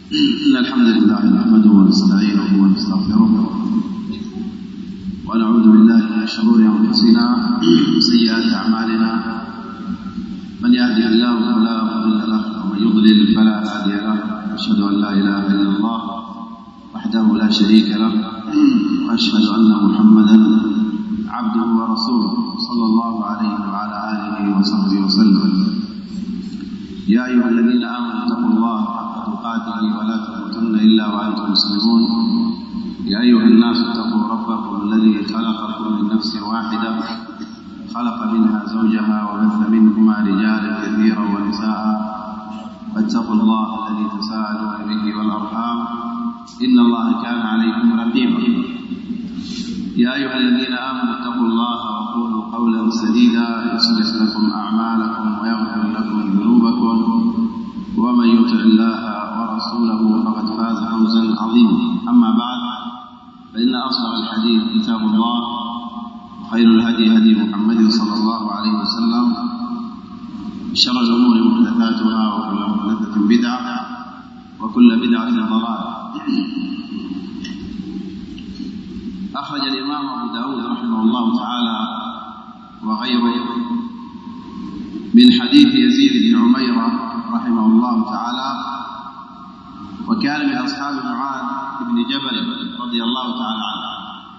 إن الحمد لله نحمده ونستعينه ونستغفره ونعوذ بالله من شرور أنفسنا وسيئات أعمالنا. من يهده الله فلا مضل له ومن يضلل فلا هادي له. أشهد أن لا إله إلا الله وحده لا شريك له وأشهد أن محمدا عبده ورسوله صلى الله عليه وعلى آله وصحبه وسلم. يا أيها الذين آمنوا اتقوا الله حق تقاته ولا تموتن إلا وأنتم مسلمون. يا أيها الناس اتقوا ربكم الذي خلقكم من نفس واحدة خلق منها زوجها وبث منهما رجالا كثيرا ونساء فاتقوا الله الذي تساءلون به والأرحام إن الله كان عليكم رقيبا. يا أيها الذين آمنوا اتقوا الله وقولوا قولا سديدا يصلح لكم أعمالكم ويغفر لكم ذنوبكم ومن يطع الله ورسوله فقد فاز فوزا عظيما. أما بعد فإن أصدق الحديث كتاب الله خير الهدي هدي محمد صلى الله عليه وسلم. شر الأمور محدثاتها وكل محدثة بدعة وكل بدعة ضلالة. أخرج الإمام أبو داود رحمه الله تعالى وغيره من حديث يزيد بن عميرة رحمه الله تعالى، وكان من أصحاب معاذ بن جبل رضي الله تعالى عنه.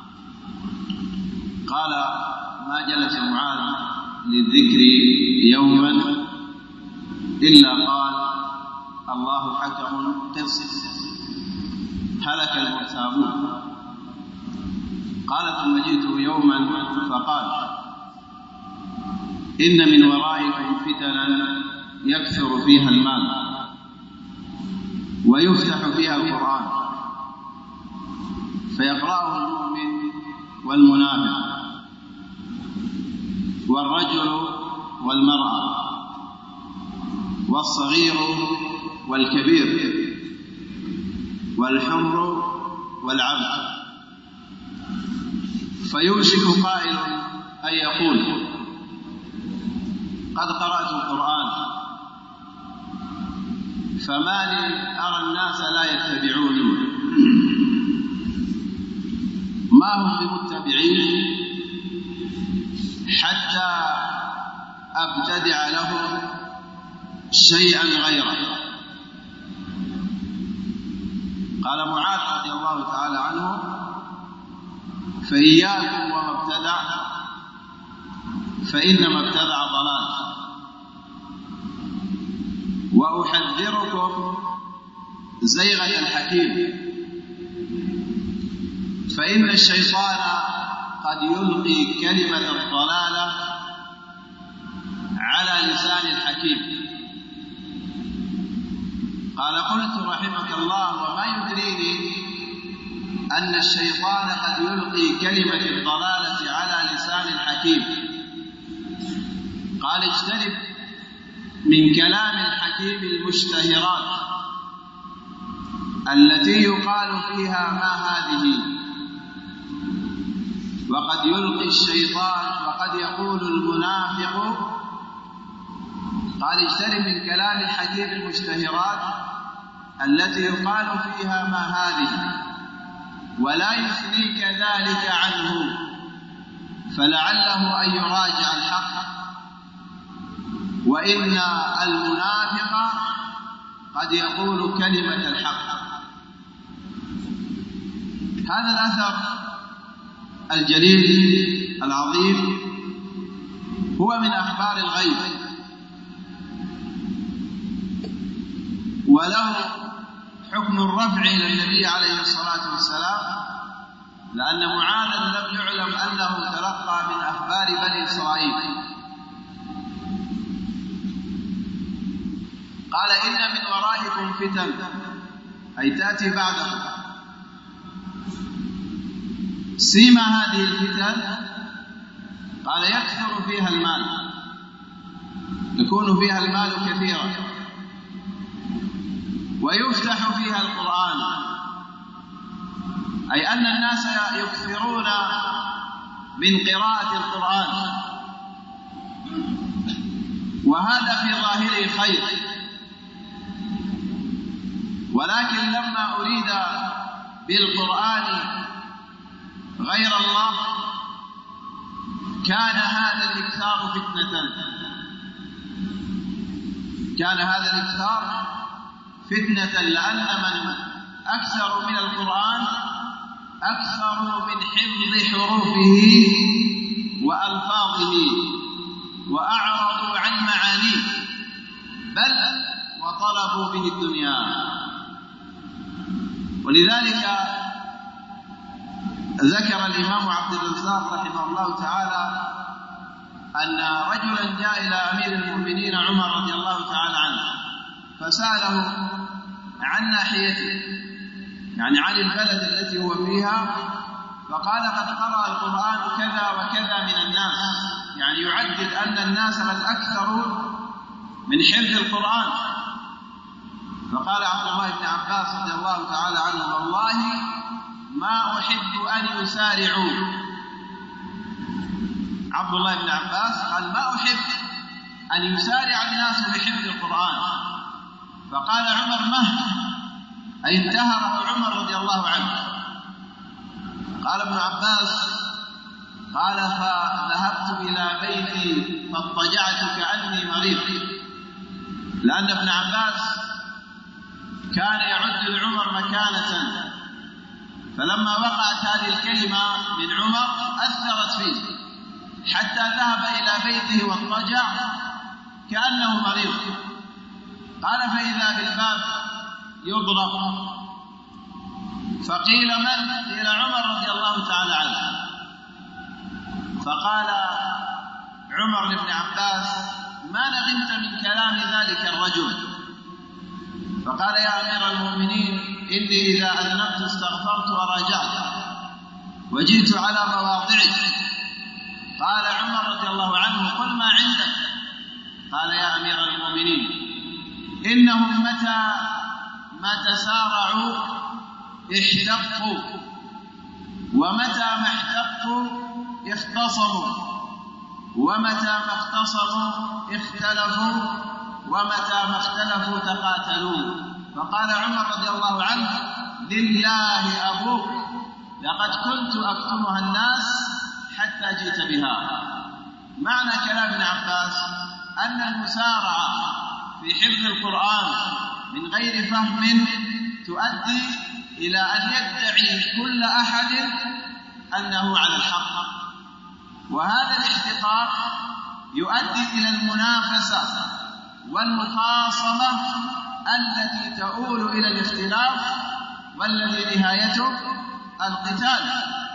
قال: ما جلس معاذ للذكر يوما إلا قال: الله حكم قسط هلك المرتابون. قال: ثم جئته يوما فقال: إن من ورائكم فتنا يكثر فيها المال ويفتح فيها القرآن فيقرأه المؤمن والمنافق والرجل والمرأة والصغير والكبير والحر والعبد، فيوشك قائل أن يقول: قد قرأت القرآن فما لي أرى الناس لا يتبعوني. ما هم بمتبعين حتى أبتدع لهم شيئا غيره. قال معاذ رضي الله تعالى عنه: فإياكم وما ابتدع فإنما ابتدع ضلال، وأحذركم زيغة الحكيم، فإن الشيطان قد يلقي كلمة الضلالة على لسان الحكيم. قال: قلت رحمك الله: وما يدريني أن الشيطان قد يلقي كلمة الضلالة على لسان الحكيم؟ قال: اجتنب من كلام الحكيم المشتهرات التي يقال فيها ما هذه، وقد يلقي الشيطان وقد يقول المنافق. قال: اجتنب من كلام الحكيم المشتهرات التي يقال فيها ما هذه، ولا يثنيك ذلك عنه فلعله أن يراجع الحق، وإن المنافق قد يقول كلمة الحق. هذا الأثر الجليل العظيم هو من أخبار الغيب، وله حكم الرفع إلى النبي عليه الصلاة والسلام، لأن معاذا لم يعلم أنه تلقى من أخبار بني إسرائيل. قال: إن من ورائكم فتن، أي تأتي بعدكم. سيما هذه الفتن قال: يكثر فيها المال، يكون فيها المال كثيرا، ويفتح فيها القرآن، أي أن الناس يكثرون من قراءة القرآن، وهذا في ظاهره خير، ولكن لما أريد بالقرآن غير الله كان هذا الإكثار فتنة، لأن من أكثر من القرآن أكثر من حفظ حروفه وألفاظه وأعرضوا عن معانيه، بل وطلبوا به الدنيا. ولذلك ذكر الإمام عبد الرزاق رحمه الله تعالى أن رجلا جاء إلى أمير المؤمنين عمر رضي الله تعالى عنه فسأله عن ناحيته، يعني عن البلد التي هو فيها، فقال قد قرأ القرآن كذا وكذا من الناس، يعني يعدد أن الناس قد أكثروا من حفظ القرآن. فقال عبد الله بن عباس رضي الله تعالى عنه والله ما أحب أن يسارعوا. عبد الله بن عباس قال ما أحب أن يسارع الناس بحفظ القرآن. فقال عمر مه، أي انتهره عمر رضي الله عنه. قال ابن عباس قال فذهبت إلى بيتي فاضطجعت كأني مريض، لأن ابن عباس كان يعد لعمر مكانة، فلما وقعت هذه الكلمة من عمر أثرت فيه حتى ذهب إلى بيته واضطجع كأنه مريض. قال فإذا بالباب يضرب، فقيل من؟ قيل عمر رضي الله تعالى عنه. فقال عمر لابن عباس ما ندمت من كلام ذلك الرجل؟ فقال يا أمير المؤمنين إني إذا أذنبت استغفرت ورجعت وجئت على مواضعي. قال عمر رضي الله عنه قل ما عندك. قال يا أمير المؤمنين إنهم متى ما تسارعوا احتقوا، ومتى ما احتقوا اختصموا، ومتى ما اختصموا اختلفوا، ومتى ما اختلفوا تقاتلوا. فقال عمر رضي الله عنه لله أبوك لقد كنت أكتمها الناس حتى جئت بها. معنى كلام ابن عباس أن المسارعة في حفظ القرآن من غير فهم تؤدي إلى أن يدعي كل أحد أنه على الحق، وهذا الاحتقار يؤدي إلى المنافسة والمخاصمة التي تؤول إلى الاختلاف والذي نهايته القتال.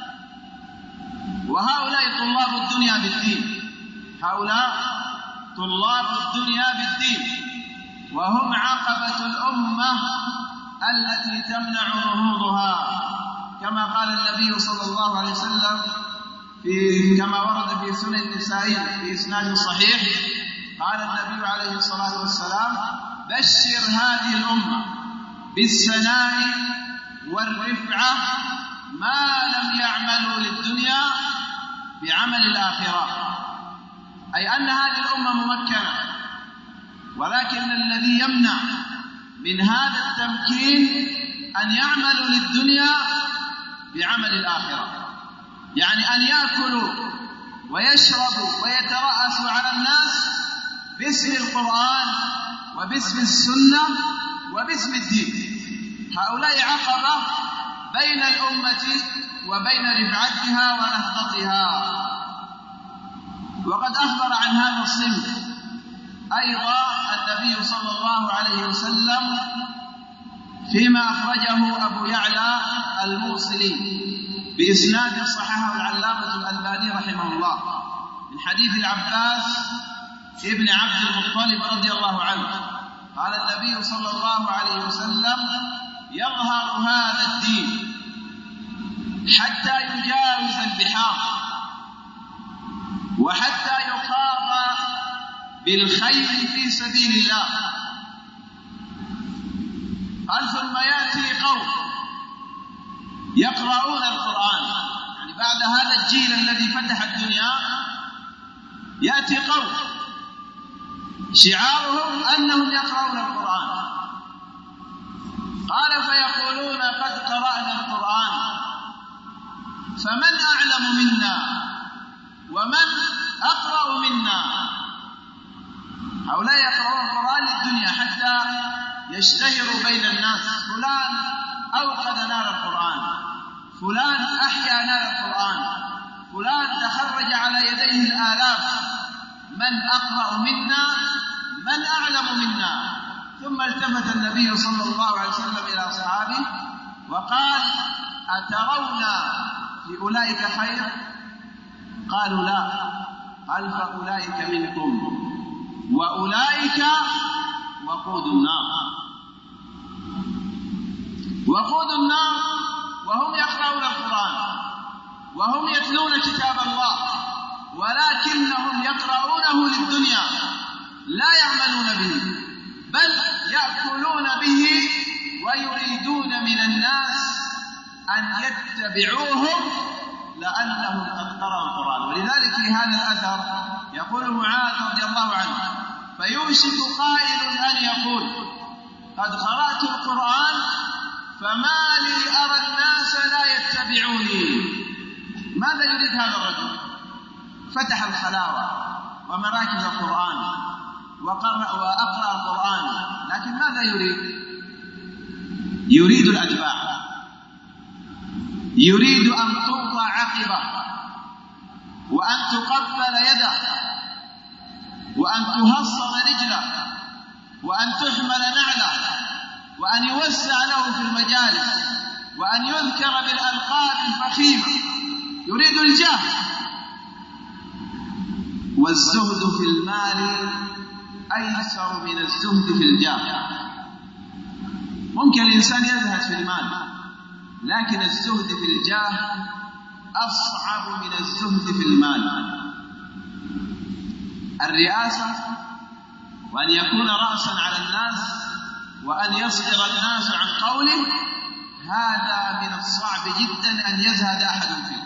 وهؤلاء طلاب الدنيا بالدين، هؤلاء طلاب الدنيا بالدين، وهم عقبة الأمة التي تمنع نهوضها، كما قال النبي صلى الله عليه وسلم كما ورد في سنن النسائي في إسناد صحيح، قال النبي عليه الصلاة والسلام بشر هذه الأمة بالسناء والرفعة ما لم يعملوا للدنيا بعمل الآخرة، أي أن هذه الأمة ممكنة، ولكن الذي يمنع من هذا التمكين أن يعملوا للدنيا بعمل الآخرة، يعني أن يأكلوا ويشربوا ويترأسوا على الناس باسم القرآن وباسم السنة وباسم الدين. هؤلاء عقبة بين الأمة وبين رفعتها ونهضتها. وقد أخبر عن هذا الصنف أيضا النبي صلى الله عليه وسلم فيما أخرجه أبو يعلى الموصلي بإسناد صححه العلامة الألباني رحمه الله من حديث العباس ابن عبد المطلب رضي الله عنه قال النبي صلى الله عليه وسلم يظهر هذا الدين حتى يجاوز البحار وحتى يخاض بالخيل في سبيل الله. قال ثم يأتي قوم يقرؤون القرآن، يعني بعد هذا الجيل الذي فتح الدنيا يأتي قوم شعارهم أنهم يقرؤون القرآن. قال فيقولون قد قرأنا القرآن فمن أعلم منا ومن أقرأ منا. هؤلاء يقرؤون القرآن للدنيا حتى يشتهروا بين الناس، فلان أوقد نار القرآن، فلان أحيا نار القرآن، فلان تخرج على يديه الآلاف، من أقرأ منا من أعلم منا. ثم التفت النبي صلى الله عليه وسلم إلى أصحابه وقال أترون في أولئك خير؟ قالوا لا. قال فأولئك منكم وأولئك وقود النار. وقود النار وهم يقرؤون القرآن وهم يتلون كتاب الله، ولكنهم يقرؤونه للدنيا لا يعملون به، بل يأكلون به ويريدون من الناس أن يتبعوهم لأنهم قد قرأوا القرآن. ولذلك في هذا الأثر يقول معاذ رضي الله عنه فيوشك قائل أن يقول قد قرأت القرآن فما لي أرى الناس لا يتبعوني. ماذا يريد هذا الرجل؟ فتح الحلاوة ومراكز القرآن وأقرأ القرآن، لكن ماذا يريد؟ يريد الأتباع، يريد أن تقطع عقبه وأن تقبل يده وأن تهصر رجله وأن تحمل نعله وأن يوسع له في المجالس وأن يذكر بالألقاب الفخيمة. يريد الجاه. والزهد في المال أيسر من الزهد في الجاه. ممكن الإنسان يزهد في المال، لكن الزهد في الجاه أصعب من الزهد في المال. الرئاسة وأن يكون رأسا على الناس وأن يصدر الناس عن قوله، هذا من الصعب جدا أن يزهد أحد فيه.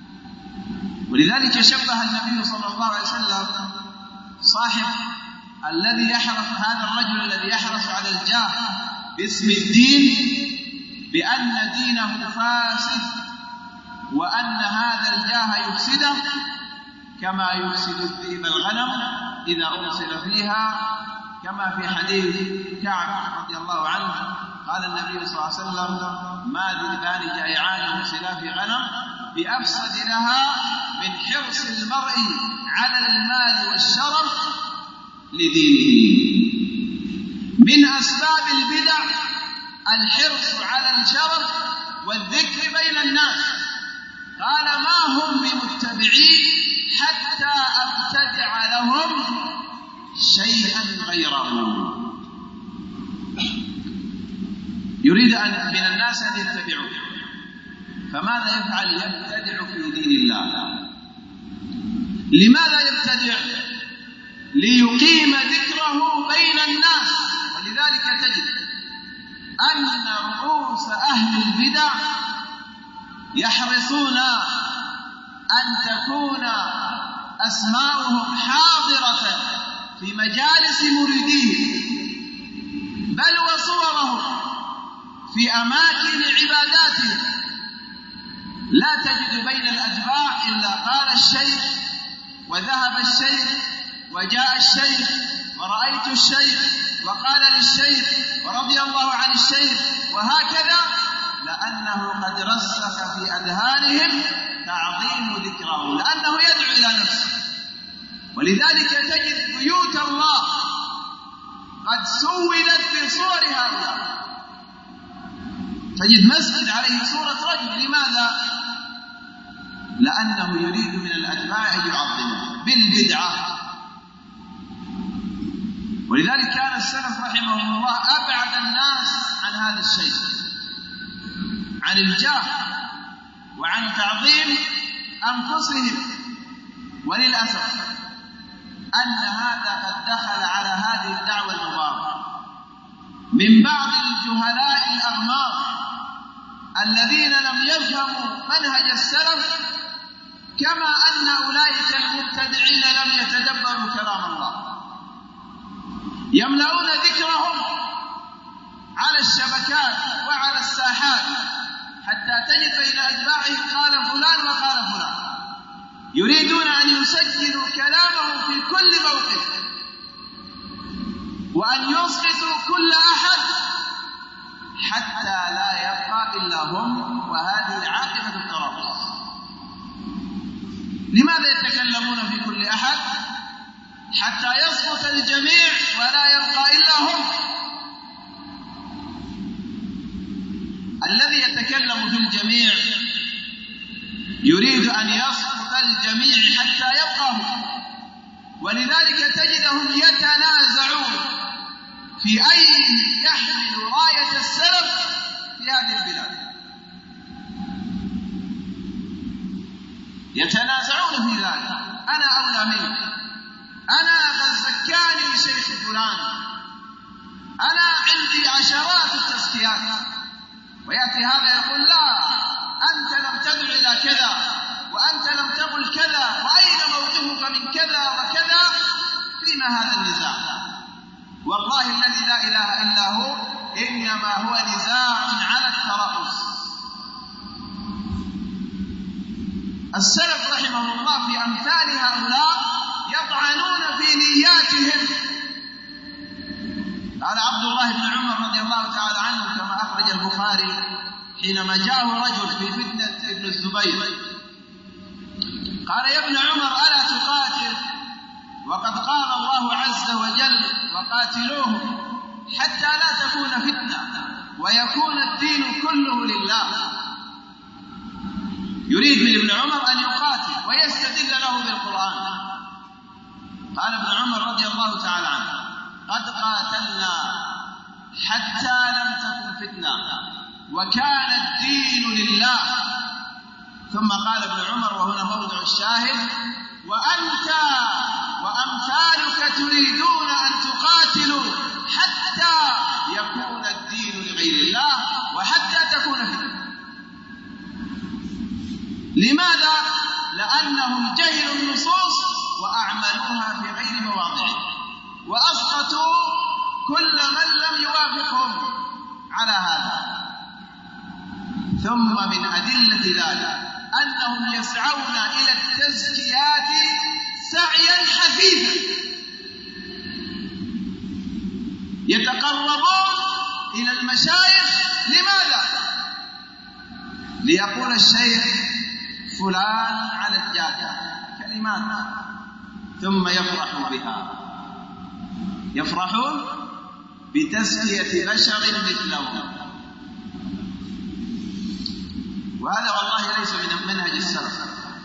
ولذلك شبه النبي صلى الله عليه وسلم صاحب الذي يحرص، هذا الرجل الذي يحرص على الجاه باسم الدين، بأن دينه فاسد وأن هذا الجاه يفسده كما يفسد الذئب الغنم إذا أرسل فيها، كما في حديث كعب رضي الله عنه قال النبي صلى الله عليه وسلم ما ذئبان جائعان أرسلا في غنم بأفسد لها من حرص المرء على المال والشرف لدينه. من أسباب البدع الحرص على الشرف والذكر بين الناس. قال ما هم بمتبعين حتى أبتدع لهم شيئا غيره. يريد أن من الناس أن يتبعوه، فماذا يفعل؟ يبتدع في دين الله. لماذا يبتدع؟ ليقيم ذكره بين الناس. ولذلك تجد أن رؤوس أهل البدع يحرصون أن تكون أسماؤهم حاضرة في مجالس مريديه، بل وصورهم في أماكن عباداتهم. لا تجد بين الأتباع إلا قال الشيخ وذهب الشيخ وجاء الشيخ ورأيت الشيخ وقال للشيخ ورضي الله عن الشيخ، وهكذا، لأنه قد رسخ في أذهانهم تعظيم ذكره، لأنه يدعو إلى نفسه. ولذلك تجد بيوت الله قد سولت بصور هؤلاء. تجد مسجد عليه صورة رجل. لماذا؟ لأنه يريد من الأتباع أن يعظمه بالبدعة. ولذلك كان السلف رحمهم الله أبعد الناس عن هذا الشيء، عن الجاه وعن تعظيم أنفسهم. وللأسف أن هذا قد دخل على هذه الدعوة المباركة من بعض الجهلاء الأغمار الذين لم يفهموا منهج السلف، كما أن أولئك المبتدعين لم يتدبروا كلام الله. يملؤون ذكرهم على الشبكات وعلى الساحات حتى تجد بين أتباعهم قال فلان وقال فلان، يريدون أن يسجلوا كلامه في كل موقف وأن يسقطوا كل أحد حتى لا يبقى إلا هم، وهذه عاقبة الترابص. لماذا يتكلمون في كل أحد؟ حتى يسقط الجميع ولا يبقى إلا هم. الذي يتكلم في الجميع يريد أن يسقط الجميع حتى يبقى هم، ولذلك تجدهم يتنازعون في أين يحمل راية السلف في هذه البلاد، يتنازعون في ذلك. أنا أولى منك، أنا قد زكاني شيخ فلان، أنا عندي عشرات التزكيات، ويأتي هذا يقول لا أنت لم تدع إلى كذا وأنت لم تقل كذا، وأين موقفك من كذا وكذا؟ فيما هذا النزاع؟ والله الذي لا إله إلا هو إنما هو نزاع على الترأس. السلف رحمه الله في أمثال هؤلاء يطعنون في نياتهم. قال عبد الله بن عمر رضي الله تعالى عنه كما أخرج البخاري حينما جاءه رجل في فتنة ابن الزبير قال يا ابن عمر ألا تقاتل وقد قال الله عز وجل وقاتلوهم حتى لا تكون فتنة ويكون الدين كله لله. يريد من ابن عمر أن يقاتل ويستدل له بالقرآن. قال ابن عمر رضي الله تعالى عنه قد قاتلنا حتى لم تكن فتنة وكان الدين لله. ثم قال ابن عمر وهنا موضع الشاهد وأنت وأمثالك تريدون أن تقاتلوا حتى يكون الدين لغير الله وحتى تكون فتنة. لماذا؟ لأنهم جهلوا النصوص وأعملوها في غير مواضعها وأسقطوا كل من لم يوافقهم على هذا. ثم من أدلة ذلك أنهم يسعون إلى التزكيات سعيا حثيثا، يتقربون إلى المشايخ. لماذا؟ ليقول الشيخ فلان على الجادة كلمات ثم يفرحوا بها، يفرحون بتزكية بشر مثلهم. وهذا والله ليس من منهج السلف.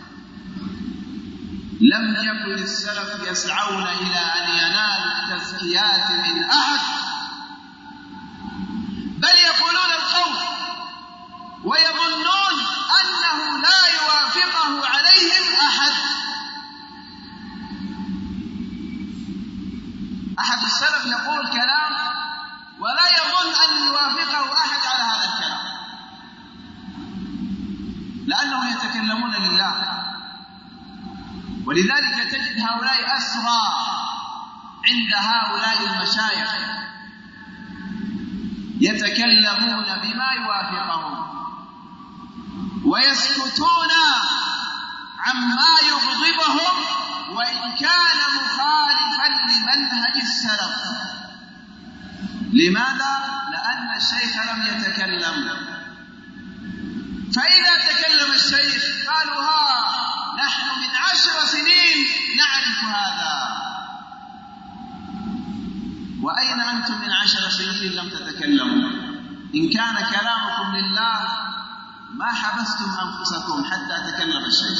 لم يكن السلف يسعون إلى أن ينالوا التزكيات من أحد، بل يقولون القول ويظنون أنه لا يوافقه عليهم أحد. أحد السلف يقول كلام ولا يظن أن يوافقه أحد على هذا الكلام، لأنهم يتكلمون لله. ولذلك تجد هؤلاء أسرى عند هؤلاء المشايخ يتكلمون بما يوافقهم ويسكتون عما يغضبهم وإن كان مخالفا لمنهج السلف. لماذا؟ لأن الشيخ لم يتكلم. فإذا تكلم الشيخ قالوا نحن من 10 سنين نعرف هذا. وأين أنتم من 10 سنين لم تتكلموا؟ إن كان كلامكم لله ما حبستم أنفسكم حتى تكلم الشيخ.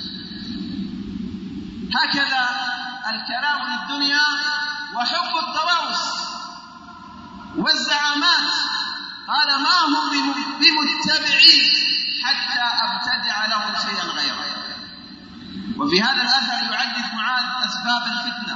هكذا الكلام للدنيا وحب الطواوس والزعامات. قال ما هم بمتبعين حتى أبتدع لهم شيئا غيره. وفي هذا الأثر يعدد معاذ أسباب الفتنة.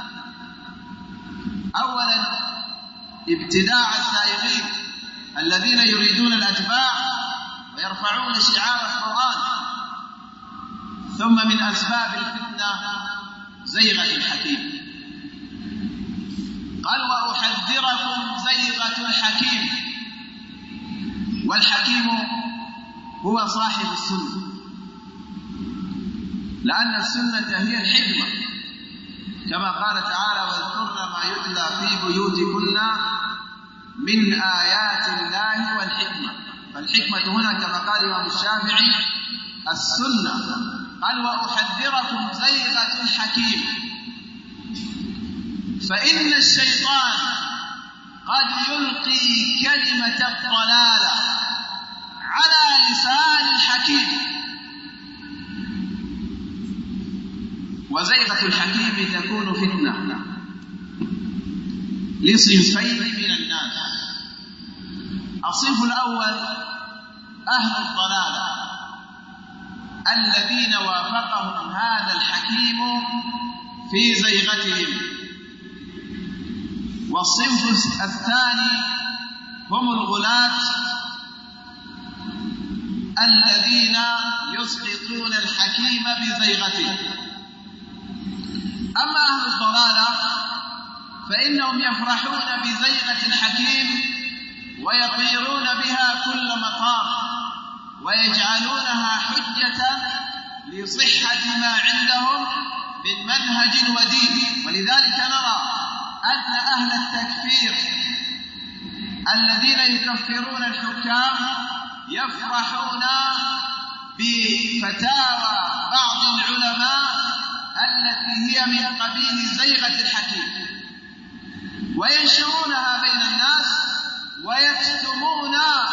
أولا ابتداع الزائغين الذين يريدون الأتباع ويرفعون شعار القرآن. ثم من أسباب الفتنة زيغة الحكيم. قال وأحذركم زيغة الحكيم والحكيم هو صاحب السنة، لأن السنة هي الحكمة، كما قال تعالى: واذكرن ما يتلى في بيوتكن من آيات الله والحكمة. فالحكمة هنا كما قال الإمام الشافعي السنة. قال: وأحذركم زيغة الحكيم، فإن الشيطان قد يلقي كلمة الضلالة على لسان الحكيم. وزيغة الحكيم تكون فتنة لصنفين من الناس. الصنف الأول أهل الضلالة الذين وافقهم هذا الحكيم في زيغتهم. والصنف الثاني هم الغلاة الذين يسقطون الحكيم بزيغته. أما أهل الضلالة فإنهم يفرحون بزيغة الحكيم ويطيرون بها كل مطار ويجعلونها حجة لصحة ما عندهم من منهج ودين. ولذلك نرى أن أهل التكفير الذين يكفرون الحكام يفرحون بفتاوى بعض العلماء التي هي من قبيل زيغة الحكيم، وينشرونها بين الناس ويكتمون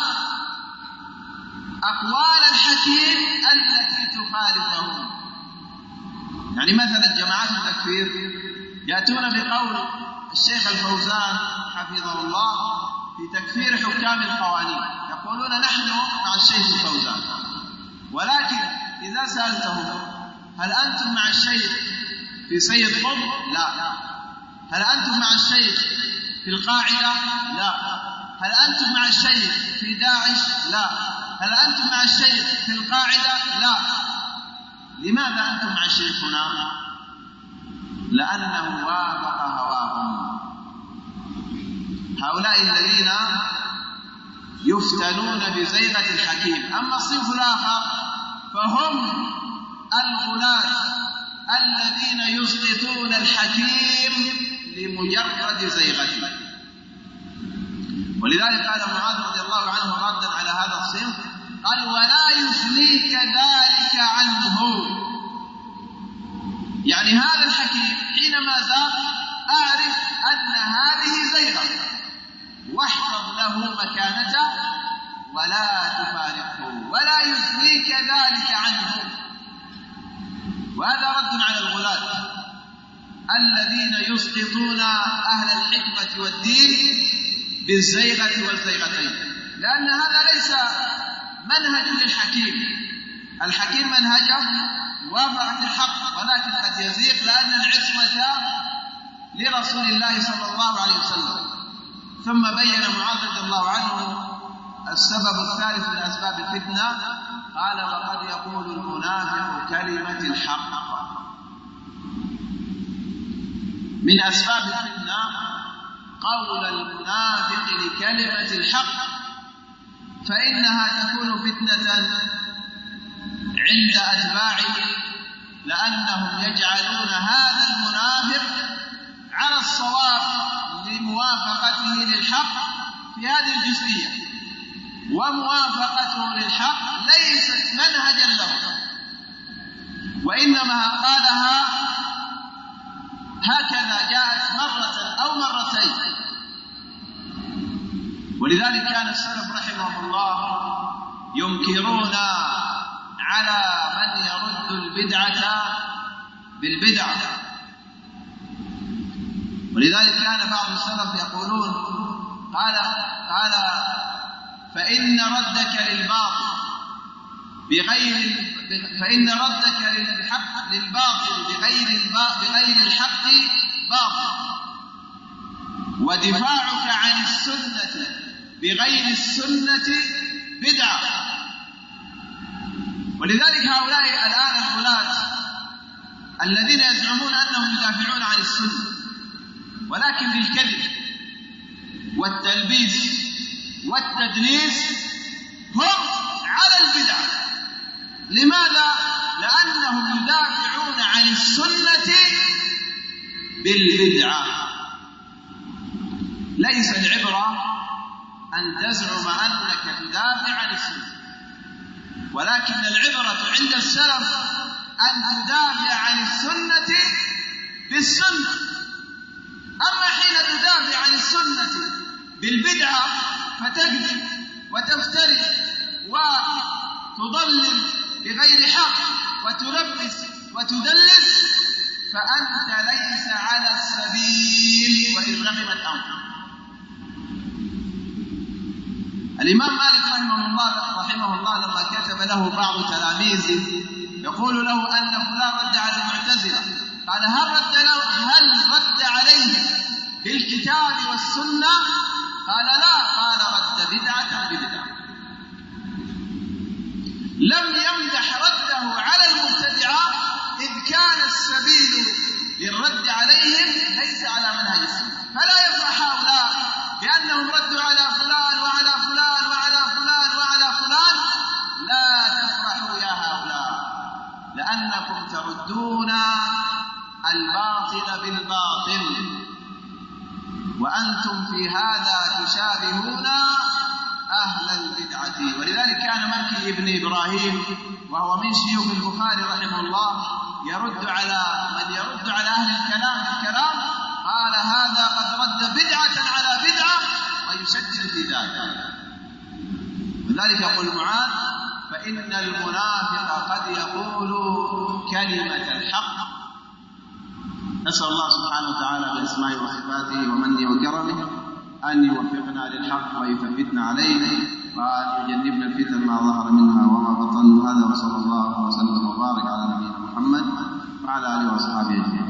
أقوال الحكيم التي تخالفهم. يعني مثلا جماعات التكفير يأتون بقول الشيخ الفوزان حفظه الله في تكفير حكام القوانين، يقولون نحن مع الشيخ الفوزان، ولكن إذا سألتهم هل أنتم مع الشيخ في سيد قطب؟ لا. هل أنتم مع الشيخ في القاعدة؟ لا. هل أنتم مع الشيخ في داعش؟ لا. هل أنتم مع الشيخ في القاعدة؟ لا. لماذا أنتم مع الشيخ هنا؟ لأنه وافق هواهم. هؤلاء الذين يفتنون بزيغة الحكيم. أما الصنف الآخر فهم الغلاة الذين يسقطون الحكيم لمجرد زيغته. ولذلك قال معاذ رضي الله عنه ردا على هذا الصنف، قال: ولا يثنيك ذلك عنه. يعني هذا الحكيم حينما زاغ أعرف أن هذه زيغة، واحفظ له مكانته ولا تفارقه، ولا يثنيك ذلك عنه. وهذا رد على الغلاة الذين يسقطون أهل الحكمة والدين بالزيغة والزيغتين، لأن هذا ليس منهج للحكيم. الحكيم منهجه وافق الحق، ولكن قد يزيغ لأن العصمة لرسول الله صلى الله عليه وسلم. ثم بين معاذ رضي الله عنه السبب الثالث من أسباب الفتنة، قال: وقد يقول المنافق كلمة الحق. من أسباب الفتنة قول المنافق لكلمة الحق، فإنها تكون فتنة عند أتباعه، لأنهم يجعلون هذا المنافق على الصواب لموافقته للحق في هذه الجزئية، وموافقته للحق ليست منهجا له، وإنما قالها هكذا جاءت مرة أو مرتين. ولذلك كان السلف رحمهم الله ينكرون على من يرد البدعة بالبدعة. ولذلك كان بعض السلف يقولون قال فإن ردك للباطل بغير الحق باطل، ودفاعك عن السنة بغير السنة بدعة. ولذلك هؤلاء الآن الغلاة الذين يزعمون أنهم يدافعون عن السنة، ولكن بالكذب والتلبيس والتدليس بالبدعة. ليس العبرة أن تزعم أنك تدافع عن السنة، ولكن العبرة عند السلف أن تدافع عن السنة بالسنة. أما حين تدافع عن السنة بالبدعة فتكذب وتفتري وتضلل بغير حق وتلبس وتدلس، فأنت ليس على السبيل وإن غمم الأمر. الإمام مالك رحمه الله لما كتب له بعض تلاميذه يقول له أن فلان رد على المعتزلة، قال هل رد عليه بالكتاب والسنة؟ قال لا، قال رد بدعة ببدعة. لم يمدح رده على المبتدعة إذ كان السبيل للرد عليهم ليس على منهج السنة. فلا يفرح هؤلاء بأنهم ردوا على فلان وعلى فلان وعلى فلان وعلى فلان. لا تفرحوا يا هؤلاء، لأنكم تردون الباطل بالباطل، وأنتم في هذا تشابهون أهل البدعة. ولذلك كان مكي بن إبراهيم وهو من شيوخ البخاري رحمه الله يرد على من يرد على أهل الكلام بالكلام، قال هذا قد رد بدعة على بدعة ويسجل في ذلك. ولذلك يقول معاذ فإن المنافق قد يقول كلمة الحق. نسأل الله سبحانه وتعالى بأسمائه وصفاته ومنه وكرمه أن يوفقنا للحق ويثبتنا عليه، وأن يجنبنا الفتن ما ظهر منها وما بطن. هذا وصلى الله وسلم وبارك على نبينا محمد وعلى آله وأصحابه أجمعين.